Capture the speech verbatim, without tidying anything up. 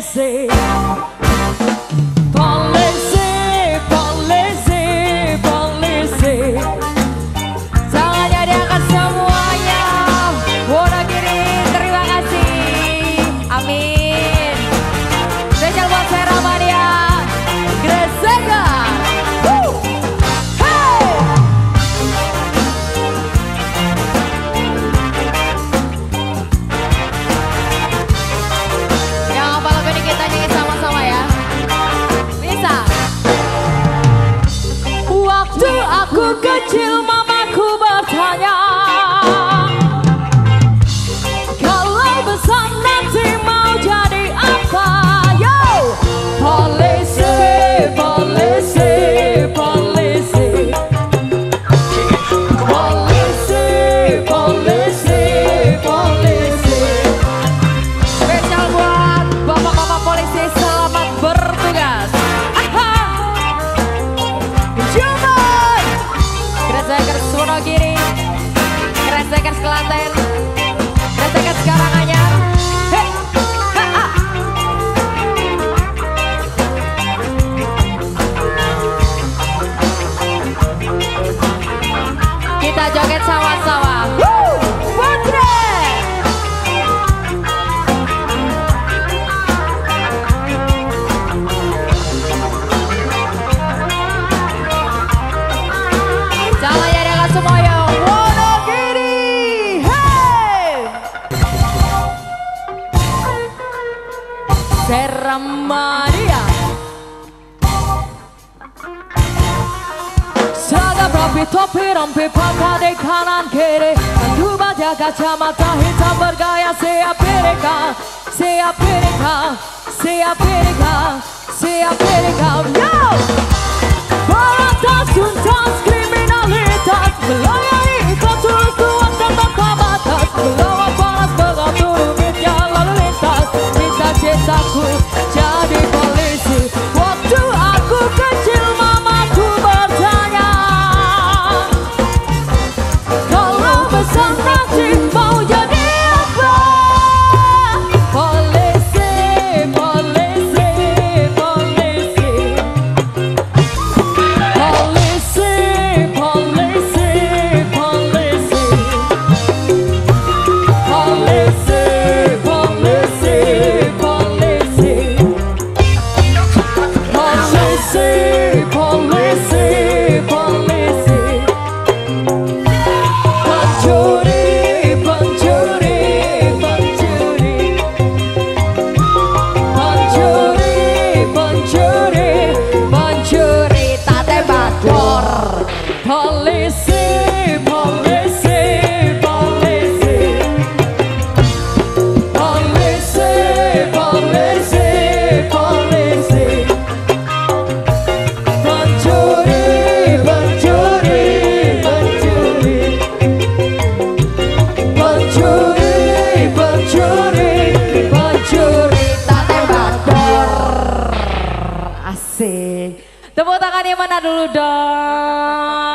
polisi. Polisi, polisi, polisi. Tangannya diangkat semuanya. Wonogiri, terima kasih. Amin. Spesial buat Vera Mania. Gresega. Aku kecil mamaku bertanya, kalau besar nanti mau jadi apa? Yo, polisi, polisi, polisi, polisi, polisi, polisi. Spesial buat bapak-bapak polisi, selamat bertugas. Kresekers Wonogiri, Kresekers Klaten, Kresekers Karanganyar. Hey, ha, ha. Kita joget sama-sama. Woo, Putri. Semuanya Wonogiri, hey! Vera Mania. Seragam rapi, topi, rompi, pangkat di kanan kiri. Tentu baja kacamata hitam bergaya siap Amerika, siap Amerika, siap Amerika, siap Amerika. Yo! Berantas tuntas kriminalitas, melayani kau tulus kuat dan tanpa batas, melawan panas mengatur rumitnya lalu lintas. Cita-citaku jadi polisi. Waktu aku kecil mamaku bertanya, kalau besar nanti mau jadi apa? Polisi, polisi, polisi. Polisi, polisi, polisi. Polisi, polisi, polisi. Polisi, polisi, polisi. Pencuri, pencuri, pencuri. Pencuri, pencuri, pencuri tate bakor. Polisi, polisi, polisi. Polisi, polisi, polisi. Pencuri, pencuri, pencuri. Pencuri, pencuri, pencuri tate bakor. Asik. Tepuk tangannya mana dulu dong.